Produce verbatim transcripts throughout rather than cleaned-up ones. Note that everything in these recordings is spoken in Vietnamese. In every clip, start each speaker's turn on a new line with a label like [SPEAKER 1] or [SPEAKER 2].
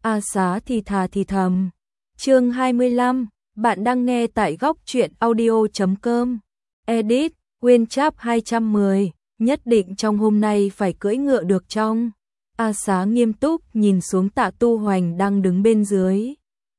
[SPEAKER 1] A Xá thì thà thì thầm. Chương hai mươi lăm, bạn đang nghe tại góc truyện audio chấm com. Edit, Nguyên Chap hai trăm mười, nhất định trong hôm nay phải cưỡi ngựa được trong. A Xá nghiêm túc nhìn xuống Tạ Tu Hoành đang đứng bên dưới.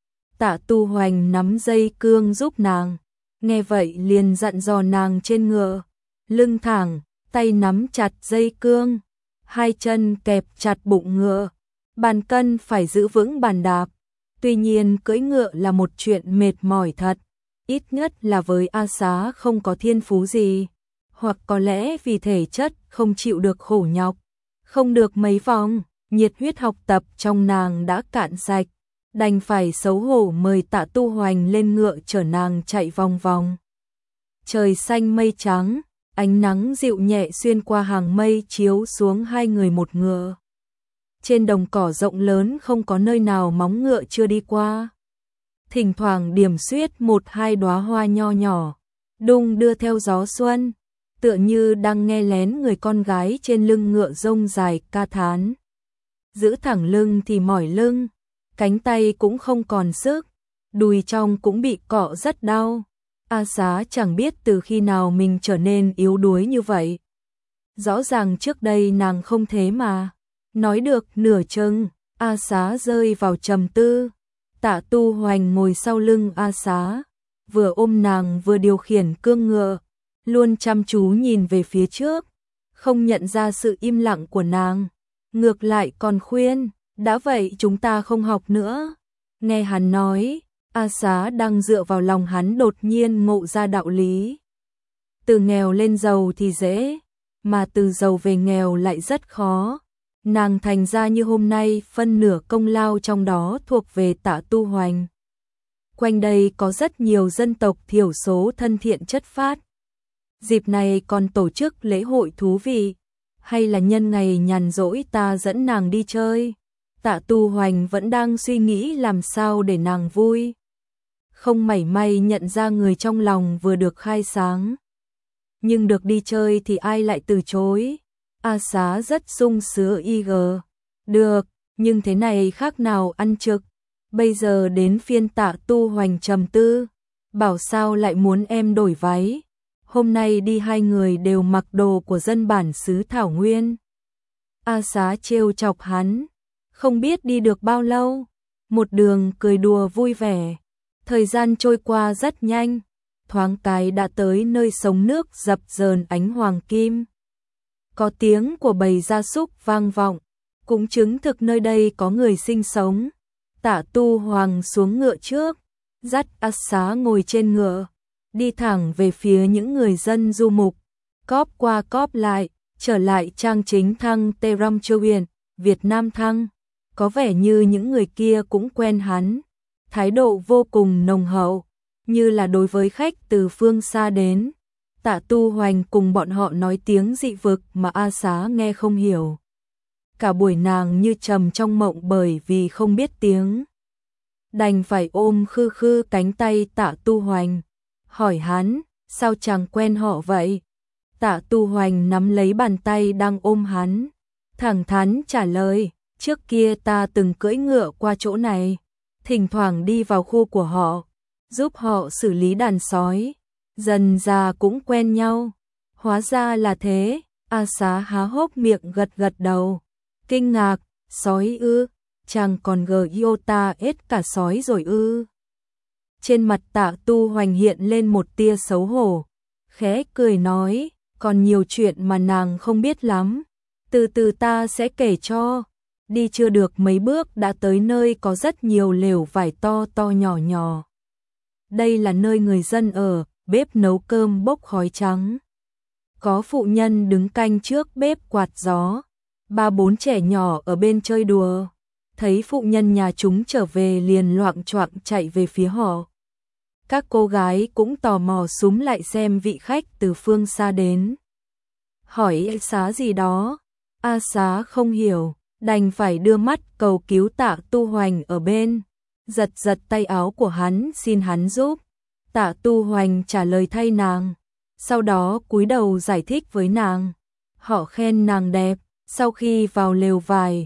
[SPEAKER 1] Tạ Tu Hoành nắm dây cương giúp nàng, nghe vậy liền dặn dò nàng trên ngựa, lưng thẳng, tay nắm chặt dây cương, hai chân kẹp chặt bụng ngựa, bàn cân phải giữ vững bàn đạp. Tuy nhiên cưỡi ngựa là một chuyện mệt mỏi thật, ít nhất là với A Xá không có thiên phú gì, hoặc có lẽ vì thể chất không chịu được khổ nhọc. Không được mấy vòng, nhiệt huyết học tập trong nàng đã cạn sạch, đành phải xấu hổ mời Tạ Tu Hoành lên ngựa chở nàng chạy vòng vòng. Trời xanh mây trắng, ánh nắng dịu nhẹ xuyên qua hàng mây chiếu xuống hai người một ngựa. Trên đồng cỏ rộng lớn không có nơi nào móng ngựa chưa đi qua. Thỉnh thoảng điểm xuyết một hai đóa hoa nho nhỏ, đung đưa theo gió xuân, tựa như đang nghe lén người con gái trên lưng ngựa rông dài ca thán. Giữ thẳng lưng thì mỏi lưng, cánh tay cũng không còn sức, đùi trong cũng bị cọ rất đau. A Xá chẳng biết từ khi nào mình trở nên yếu đuối như vậy. Rõ ràng trước đây nàng không thế mà. Nói được nửa chừng, A Xá rơi vào trầm tư. Tạ Tu Hoành ngồi sau lưng A Xá, vừa ôm nàng vừa điều khiển cương ngựa, luôn chăm chú nhìn về phía trước, không nhận ra sự im lặng của nàng, ngược lại còn khuyên, đã vậy chúng ta không học nữa. Nghe hắn nói, A Xá đang dựa vào lòng hắn đột nhiên ngộ ra đạo lý. Từ nghèo lên giàu thì dễ, mà từ giàu về nghèo lại rất khó. Nàng thành ra như hôm nay phân nửa công lao trong đó thuộc về Tạ Tu Hoành. Quanh đây có rất nhiều dân tộc thiểu số thân thiện chất phát. Dịp này còn tổ chức lễ hội thú vị, hay là nhân ngày nhàn rỗi ta dẫn nàng đi chơi. Tạ Tu Hoành vẫn đang suy nghĩ làm sao để nàng vui. Không mảy may nhận ra người trong lòng vừa được khai sáng. Nhưng được đi chơi thì ai lại từ chối. A Xá rất sung sướng y gờ. Được, nhưng thế này khác nào ăn trực. Bây giờ đến phiên Tạ Tu Hoành trầm tư. Bảo sao lại muốn em đổi váy. Hôm nay đi hai người đều mặc đồ của dân bản xứ Thảo Nguyên. A Xá trêu chọc hắn. Không biết đi được bao lâu. Một đường cười đùa vui vẻ. Thời gian trôi qua rất nhanh. Thoáng cái đã tới nơi sông nước dập dờn ánh hoàng kim. Có tiếng của bầy gia súc vang vọng, cũng chứng thực nơi đây có người sinh sống. Tạ Tu Hoành xuống ngựa trước, dắt A Xá ngồi trên ngựa, đi thẳng về phía những người dân du mục, cóp qua cóp lại, trở lại trang chính thăng Tê Răm Chơ Huyền, Việt Nam thăng. Có vẻ như những người kia cũng quen hắn, thái độ vô cùng nồng hậu, như là đối với khách từ phương xa đến. Tạ Tu Hoành cùng bọn họ nói tiếng dị vực mà A Xá nghe không hiểu. Cả buổi nàng như trầm trong mộng bởi vì không biết tiếng. Đành phải ôm khư khư cánh tay Tạ Tu Hoành, hỏi hắn, sao chẳng quen họ vậy? Tạ Tu Hoành nắm lấy bàn tay đang ôm hắn, thẳng thắn trả lời, trước kia ta từng cưỡi ngựa qua chỗ này, thỉnh thoảng đi vào khu của họ, giúp họ xử lý đàn sói. Dần ra cũng quen nhau. Hóa ra là thế. A Xá há hốc miệng gật gật đầu. Kinh ngạc, sói ư, chàng còn gờ yêu ta hết cả sói rồi ư. Trên mặt Tạ Tu Hoành hiện lên một tia xấu hổ, khẽ cười nói, còn nhiều chuyện mà nàng không biết lắm. Từ từ ta sẽ kể cho. Đi chưa được mấy bước đã tới nơi có rất nhiều lều vải to to nhỏ nhỏ. Đây là nơi người dân ở. Bếp nấu cơm bốc khói trắng. Có phụ nhân đứng canh trước bếp quạt gió. Ba bốn trẻ nhỏ ở bên chơi đùa. Thấy phụ nhân nhà chúng trở về liền loạng choạng chạy về phía họ. Các cô gái cũng tò mò súm lại xem vị khách từ phương xa đến. Hỏi A Xá gì đó. A Xá không hiểu, đành phải đưa mắt cầu cứu Tạ Tu Hoành ở bên. Giật giật tay áo của hắn xin hắn giúp. Tạ Tu Hoành trả lời thay nàng, sau đó cúi đầu giải thích với nàng. Họ khen nàng đẹp, sau khi vào lều vải,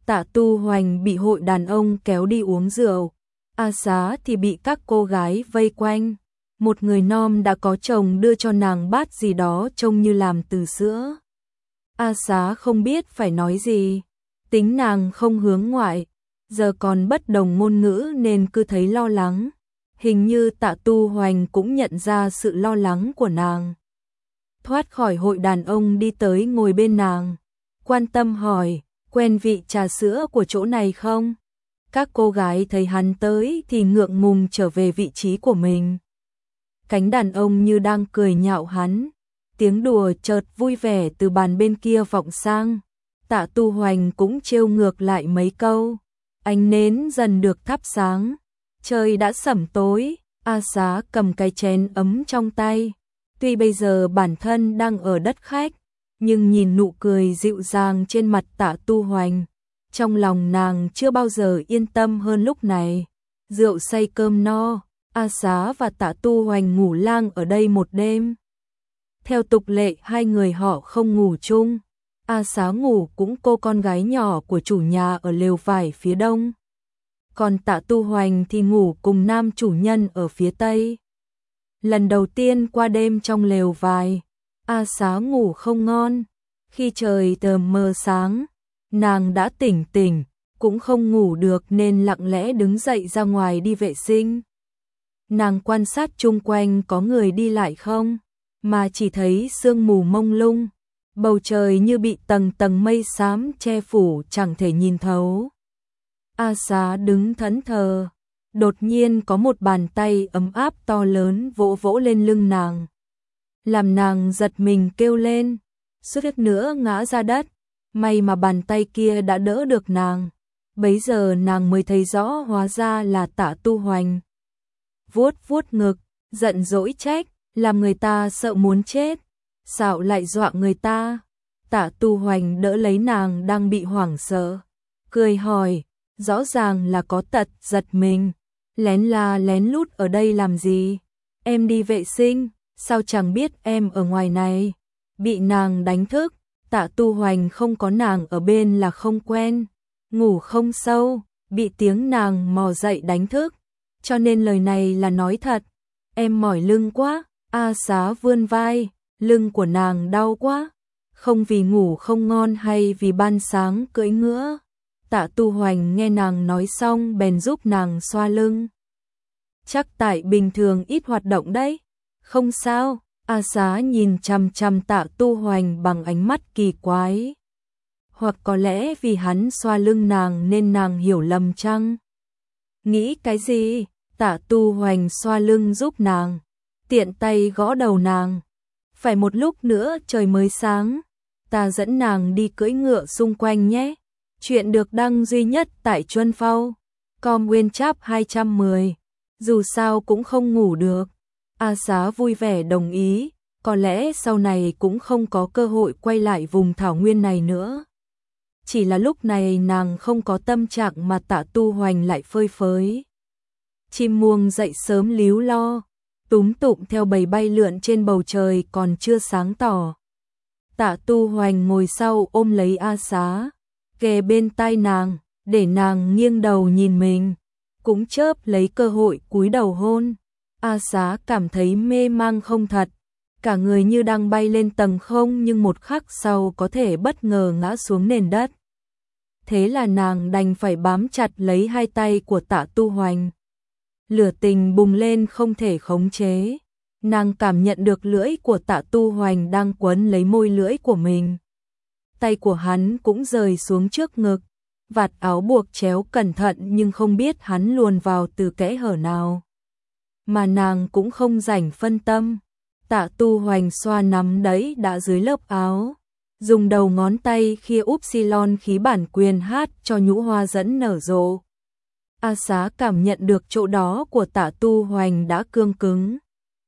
[SPEAKER 1] Tạ Tu Hoành bị hội đàn ông kéo đi uống rượu, A Xá thì bị các cô gái vây quanh. Một người nom đã có chồng đưa cho nàng bát gì đó trông như làm từ sữa. A Xá không biết phải nói gì, tính nàng không hướng ngoại, giờ còn bất đồng ngôn ngữ nên cứ thấy lo lắng. Hình như Tạ Tu Hoành cũng nhận ra sự lo lắng của nàng. Thoát khỏi hội đàn ông đi tới ngồi bên nàng, quan tâm hỏi, quen vị trà sữa của chỗ này không? Các cô gái thấy hắn tới thì ngượng ngùng trở về vị trí của mình. Cánh đàn ông như đang cười nhạo hắn, tiếng đùa chợt vui vẻ từ bàn bên kia vọng sang. Tạ Tu Hoành cũng trêu ngược lại mấy câu. Ánh nến dần được thắp sáng, trời đã sẩm tối. A Xá cầm cái chén ấm trong tay. Tuy bây giờ bản thân đang ở đất khách, nhưng nhìn nụ cười dịu dàng trên mặt Tạ Tu Hoành, trong lòng nàng chưa bao giờ yên tâm hơn lúc này. Rượu say cơm no, A Xá và Tạ Tu Hoành ngủ lang ở đây một đêm. Theo tục lệ hai người họ không ngủ chung. A Xá ngủ cũng cô con gái nhỏ của chủ nhà ở lều vải phía đông. Còn Tạ Tu Hoành thì ngủ cùng nam chủ nhân ở phía tây. Lần đầu tiên qua đêm trong lều vải, A Xá ngủ không ngon. Khi trời tờ mờ sáng, nàng đã tỉnh tỉnh, cũng không ngủ được nên lặng lẽ đứng dậy ra ngoài đi vệ sinh. Nàng quan sát chung quanh có người đi lại không, mà chỉ thấy sương mù mông lung, bầu trời như bị tầng tầng mây xám che phủ chẳng thể nhìn thấu. A Xá đứng thẫn thờ, đột nhiên có một bàn tay ấm áp to lớn vỗ vỗ lên lưng nàng, làm nàng giật mình kêu lên, suýt nữa ngã ra đất. May mà bàn tay kia đã đỡ được nàng. Bấy giờ nàng mới thấy rõ hóa ra là Tạ Tu Hoành. Vuốt vuốt ngực, giận dỗi trách, làm người ta sợ muốn chết, sao lại dọa người ta. Tạ Tu Hoành đỡ lấy nàng đang bị hoảng sợ, cười hỏi, rõ ràng là có tật giật mình, lén la lén lút ở đây làm gì? Em đi vệ sinh, sao chẳng biết em ở ngoài này? Bị nàng đánh thức, Tạ Tu Hoành không có nàng ở bên là không quen, ngủ không sâu, bị tiếng nàng mò dậy đánh thức, cho nên lời này là nói thật. Em mỏi lưng quá. A Xá vươn vai, lưng của nàng đau quá, không vì ngủ không ngon hay vì ban sáng cưỡi ngựa. Tạ Tu Hoành nghe nàng nói xong bèn giúp nàng xoa lưng. Chắc tại bình thường ít hoạt động đấy. Không sao. A Xá nhìn chằm chằm Tạ Tu Hoành bằng ánh mắt kỳ quái. Hoặc có lẽ vì hắn xoa lưng nàng nên nàng hiểu lầm chăng? Nghĩ cái gì? Tạ Tu Hoành xoa lưng giúp nàng, tiện tay gõ đầu nàng. Phải một lúc nữa trời mới sáng, ta dẫn nàng đi cưỡi ngựa xung quanh nhé. Chuyện được đăng duy nhất tại Chuân Phao. Com Nguyên Chap hai trăm mười. Dù sao cũng không ngủ được. A Xá vui vẻ đồng ý, có lẽ sau này cũng không có cơ hội quay lại vùng thảo nguyên này nữa. Chỉ là lúc này nàng không có tâm trạng mà Tạ Tu Hoành lại phơi phới. Chim muông dậy sớm líu lo, túm tụm theo bầy bay lượn trên bầu trời còn chưa sáng tỏ. Tạ Tu Hoành ngồi sau ôm lấy A Xá, kề bên tai nàng, để nàng nghiêng đầu nhìn mình, cũng chớp lấy cơ hội cúi đầu hôn. A Xá cảm thấy mê mang không thật, cả người như đang bay lên tầng không nhưng một khắc sau có thể bất ngờ ngã xuống nền đất. Thế là nàng đành phải bám chặt lấy hai tay của Tạ Tu Hoành. Lửa tình bùng lên không thể khống chế. Nàng cảm nhận được lưỡi của Tạ Tu Hoành đang quấn lấy môi lưỡi của mình. Tay của hắn cũng rời xuống trước ngực, vạt áo buộc chéo cẩn thận nhưng không biết hắn luồn vào từ kẽ hở nào. Mà nàng cũng không rảnh phân tâm. Tạ Tu Hoành xoa nắm đẫy đã dưới lớp áo, dùng đầu ngón tay khia upsilon khí bản quyền hát cho nhũ hoa dẫn nở rộ. A Xá cảm nhận được chỗ đó của Tạ Tu Hoành đã cương cứng.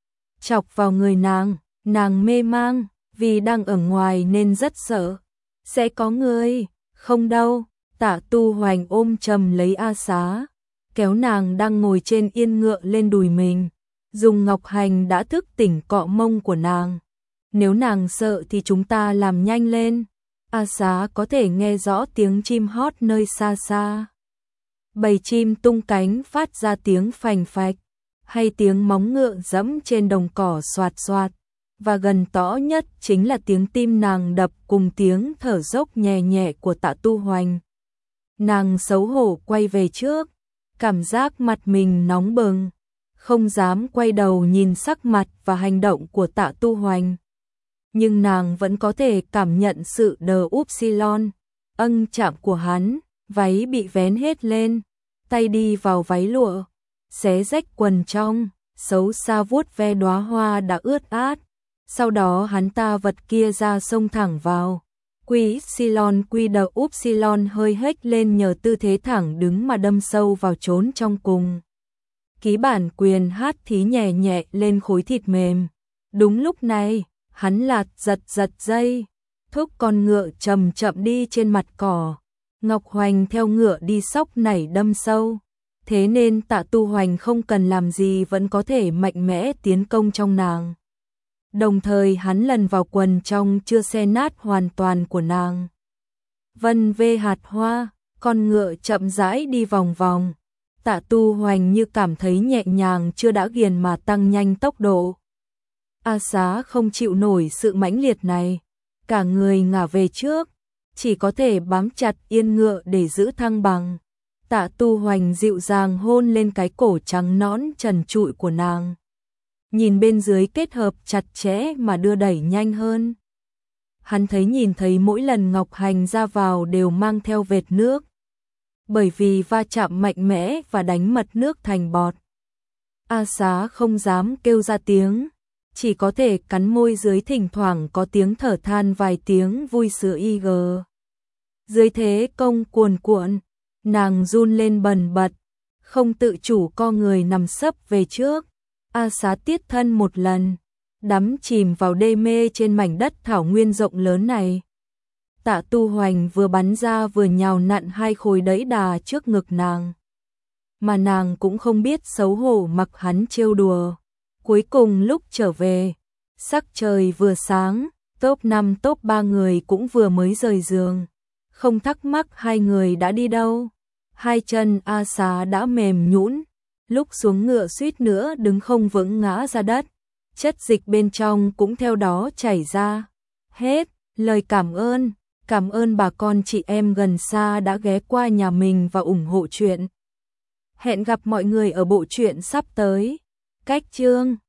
[SPEAKER 1] Chọc vào người nàng, nàng mê mang, vì đang ở ngoài nên rất sợ. Sẽ có người, không đâu. Tạ Tu Hoành ôm chầm lấy A Xá, kéo nàng đang ngồi trên yên ngựa lên đùi mình, dùng ngọc hành đã thức tỉnh cọ mông của nàng. Nếu nàng sợ thì chúng ta làm nhanh lên. A Xá có thể nghe rõ tiếng chim hót nơi xa xa. Bầy chim tung cánh phát ra tiếng phành phạch, hay tiếng móng ngựa dẫm trên đồng cỏ xoạt xoạt, và gần rõ nhất chính là tiếng tim nàng đập cùng tiếng thở dốc nhẹ nhẹ của Tạ Tu Hoành. Nàng xấu hổ quay về trước, cảm giác mặt mình nóng bừng, không dám quay đầu nhìn sắc mặt và hành động của Tạ Tu Hoành. Nhưng nàng vẫn có thể cảm nhận sự đờ upsilon, âng chạm của hắn, váy bị vén hết lên, tay đi vào váy lụa, xé rách quần trong, xấu xa vuốt ve đóa hoa đã ướt át. Sau đó hắn ta vật kia ra xông thẳng vào. Quy Xilon quy đờ upsilon hơi hếch lên nhờ tư thế thẳng đứng mà đâm sâu vào trốn trong cùng. Ký bản quyền hát thí nhẹ nhẹ lên khối thịt mềm. Đúng lúc này, hắn lạt giật giật dây, thúc con ngựa chậm chậm đi trên mặt cỏ. Ngọc Hoành theo ngựa đi sóc nảy đâm sâu. Thế nên Tạ Tu Hoành không cần làm gì vẫn có thể mạnh mẽ tiến công trong nàng. Đồng thời hắn lần vào quần trong chưa xe nát hoàn toàn của nàng. Vân vê hạt hoa, con ngựa chậm rãi đi vòng vòng. Tạ Tu Hoành như cảm thấy nhẹ nhàng chưa đã ghiền mà tăng nhanh tốc độ. A Xá không chịu nổi sự mãnh liệt này, cả người ngả về trước, chỉ có thể bám chặt yên ngựa để giữ thăng bằng. Tạ Tu Hoành dịu dàng hôn lên cái cổ trắng nõn trần trụi của nàng. Nhìn bên dưới kết hợp chặt chẽ mà đưa đẩy nhanh hơn. Hắn thấy nhìn thấy mỗi lần Ngọc Hành ra vào đều mang theo vệt nước. Bởi vì va chạm mạnh mẽ và đánh mật nước thành bọt. A Xá không dám kêu ra tiếng, chỉ có thể cắn môi dưới thỉnh thoảng có tiếng thở than vài tiếng vui sữa y gờ. Dưới thế công cuồn cuộn, nàng run lên bần bật, không tự chủ co người nằm sấp về trước. A Xá tiết thân một lần, đắm chìm vào đê mê trên mảnh đất thảo nguyên rộng lớn này. Tạ Tu Hoành vừa bắn ra vừa nhào nặn hai khối đẫy đà trước ngực nàng. Mà nàng cũng không biết xấu hổ mặc hắn trêu đùa. Cuối cùng lúc trở về, sắc trời vừa sáng, top năm top ba người cũng vừa mới rời giường. Không thắc mắc hai người đã đi đâu. Hai chân A Xá đã mềm nhũn, lúc xuống ngựa suýt nữa đứng không vững ngã ra đất. Chất dịch bên trong cũng theo đó chảy ra. Hết, lời cảm ơn, cảm ơn bà con chị em gần xa đã ghé qua nhà mình và ủng hộ chuyện. Hẹn gặp mọi người ở bộ truyện sắp tới. Cách chương